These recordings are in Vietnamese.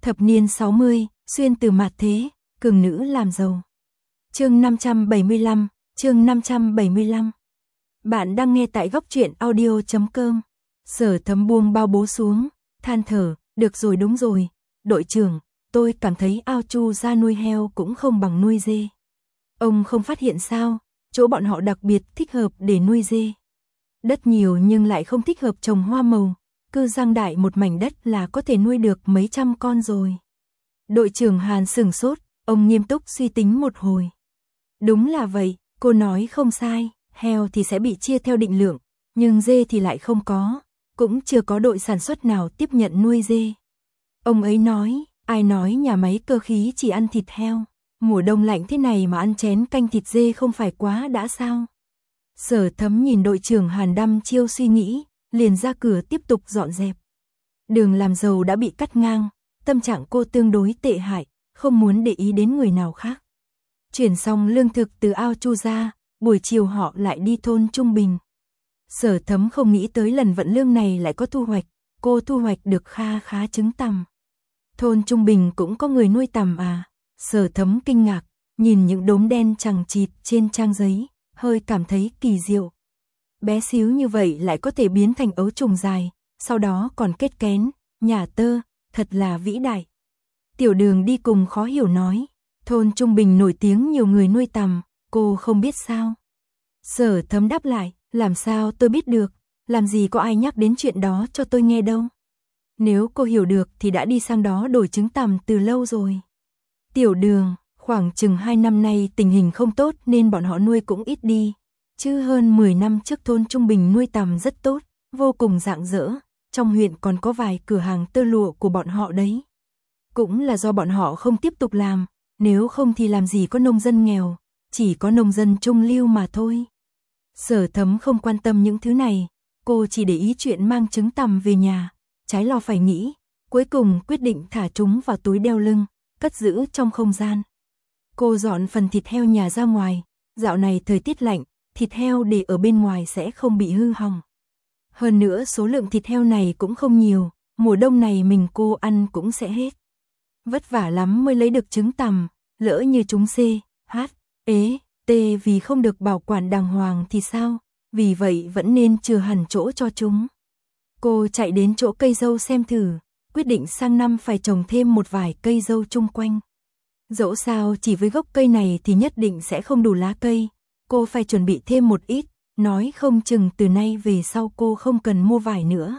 Thập niên 60, xuyên từ mạt thế, cường nữ làm giàu. Chương 575, chương 575. Bạn đang nghe tại góc truyện audio.com. Sở Thấm buông bao bố xuống, than thở, được rồi đúng rồi, đội trưởng, tôi cảm thấy ao chu ra nuôi heo cũng không bằng nuôi dê. Ông không phát hiện sao, chỗ bọn họ đặc biệt thích hợp để nuôi dê. Đất nhiều nhưng lại không thích hợp trồng hoa màu, cứ giang đại một mảnh đất là có thể nuôi được mấy trăm con rồi. Đội trưởng Hàn sửng sốt, ông nghiêm túc suy tính một hồi. Đúng là vậy, cô nói không sai, heo thì sẽ bị chia theo định lượng, nhưng dê thì lại không có, cũng chưa có đội sản xuất nào tiếp nhận nuôi dê. Ông ấy nói, ai nói nhà máy cơ khí chỉ ăn thịt heo, mùa đông lạnh thế này mà ăn chén canh thịt dê không phải quá đã sao? Sở Thấm nhìn đội trưởng Hàn đăm chiêu suy nghĩ, liền ra cửa tiếp tục dọn dẹp. Đường làm giàu đã bị cắt ngang, tâm trạng cô tương đối tệ hại, không muốn để ý đến người nào khác. Chuyển xong lương thực từ ao chu ra, buổi chiều họ lại đi thôn Trung Bình. Sở Thấm không nghĩ tới lần vận lương này lại có thu hoạch, cô thu hoạch được kha khá trứng tằm. Thôn Trung Bình cũng có người nuôi tằm à? Sở Thấm kinh ngạc, nhìn những đốm đen chằng chịt trên trang giấy, hơi cảm thấy kỳ diệu. Bé xíu như vậy lại có thể biến thành ấu trùng dài, sau đó còn kết kén, nhả tơ, thật là vĩ đại. Tiểu Đường đi cùng khó hiểu nói, thôn Trung Bình nổi tiếng nhiều người nuôi tằm, cô không biết sao? Sở Thấm đáp lại, làm sao tôi biết được, làm gì có ai nhắc đến chuyện đó cho tôi nghe đâu. Nếu cô hiểu được thì đã đi sang đó đổi trứng tằm từ lâu rồi. Tiểu Đường, khoảng chừng 2 năm nay tình hình không tốt nên bọn họ nuôi cũng ít đi. Chứ hơn 10 năm trước thôn Trung Bình nuôi tằm rất tốt, vô cùng rạng rỡ, trong huyện còn có vài cửa hàng tơ lụa của bọn họ đấy. Cũng là do bọn họ không tiếp tục làm, nếu không thì làm gì có nông dân nghèo, chỉ có nông dân trung lưu mà thôi. Sở Thấm không quan tâm những thứ này, cô chỉ để ý chuyện mang trứng tằm về nhà, trái lo phải nghĩ, cuối cùng quyết định thả chúng vào túi đeo lưng, cất giữ trong không gian. Cô dọn phần thịt heo nhà ra ngoài, dạo này thời tiết lạnh, thịt heo để ở bên ngoài sẽ không bị hư hỏng. Hơn nữa số lượng thịt heo này cũng không nhiều, mùa đông này mình cô ăn cũng sẽ hết. Vất vả lắm mới lấy được trứng tằm, lỡ như chúng C, H, E, T vì không được bảo quản đàng hoàng thì sao, vì vậy vẫn nên chừa hẳn chỗ cho chúng. Cô chạy đến chỗ cây dâu xem thử, quyết định sang năm phải trồng thêm một vài cây dâu chung quanh. Dẫu sao chỉ với gốc cây này thì nhất định sẽ không đủ lá cây, cô phải chuẩn bị thêm một ít, nói không chừng từ nay về sau cô không cần mua vải nữa.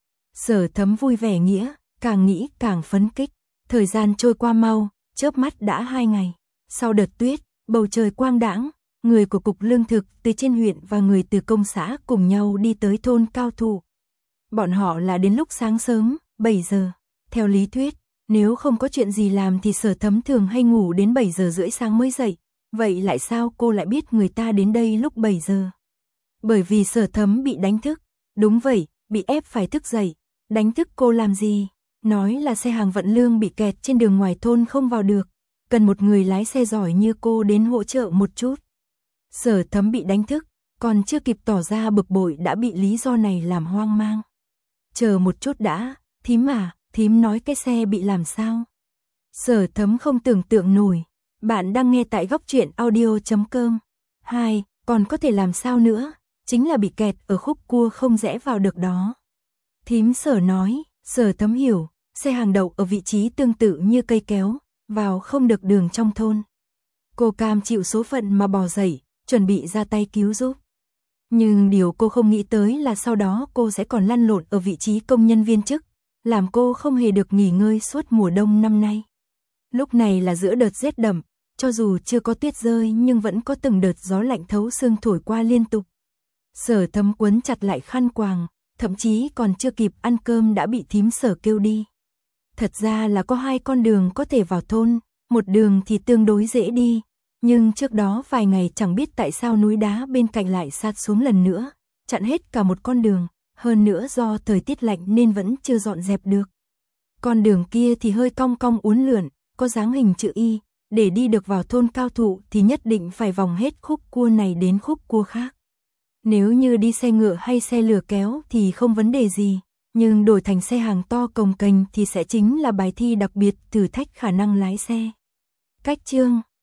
Sở Thấm vui vẻ nghĩa, càng nghĩ càng phấn kích, thời gian trôi qua mau, chớp mắt đã 2 ngày. Sau đợt tuyết, bầu trời quang đãng, người của cục lương thực từ trên huyện và người từ công xã cùng nhau đi tới thôn Cao Thụ. Bọn họ là đến lúc sáng sớm, 7 giờ. Theo lý thuyết, nếu không có chuyện gì làm thì Sở Thấm thường hay ngủ đến 7 giờ rưỡi sáng mới dậy. Vậy lại sao cô lại biết người ta đến đây lúc 7 giờ? Bởi vì Sở Thấm bị đánh thức. Đúng vậy, bị ép phải thức dậy. Đánh thức cô làm gì? Nói là xe hàng vận lương bị kẹt trên đường ngoài thôn không vào được. Cần một người lái xe giỏi như cô đến hỗ trợ một chút. Sở Thấm bị đánh thức, còn chưa kịp tỏ ra bực bội đã bị lý do này làm hoang mang. Chờ một chút đã, thím à, thím nói cái xe bị làm sao? Sở Thấm không tưởng tượng nổi. Bạn đang nghe tại góc truyện audio.com. 2. Còn có thể làm sao nữa? Chính là bị kẹt ở khúc cua không rẽ vào được đó. Thím Sở nói, Sở Thấm hiểu, xe hàng đậu ở vị trí tương tự như cây kéo, vào không được đường trong thôn. Cô cam chịu số phận mà bò dậy, chuẩn bị ra tay cứu giúp. Nhưng điều cô không nghĩ tới là sau đó cô sẽ còn lăn lộn ở vị trí công nhân viên chức, làm cô không hề được nghỉ ngơi suốt mùa đông năm nay. Lúc này là giữa đợt rét đậm, cho dù chưa có tuyết rơi nhưng vẫn có từng đợt gió lạnh thấu xương thổi qua liên tục. Sở Thấm quấn chặt lại khăn quàng, thậm chí còn chưa kịp ăn cơm đã bị thím Sở kêu đi. Thật ra là có 2 con đường có thể vào thôn, một đường thì tương đối dễ đi, nhưng trước đó vài ngày chẳng biết tại sao núi đá bên cạnh lại sạt xuống lần nữa, chặn hết cả một con đường, hơn nữa do thời tiết lạnh nên vẫn chưa dọn dẹp được. Con đường kia thì hơi cong cong uốn lượn, có dáng hình chữ Y, để đi được vào thôn Cao Thụ thì nhất định phải vòng hết khúc cua này đến khúc cua khác. Nếu như đi xe ngựa hay xe lửa kéo thì không vấn đề gì, Nhưng đổi thành xe hàng to cồng kềnh thì sẽ chính là bài thi đặc biệt thử thách khả năng lái xe. Cách chương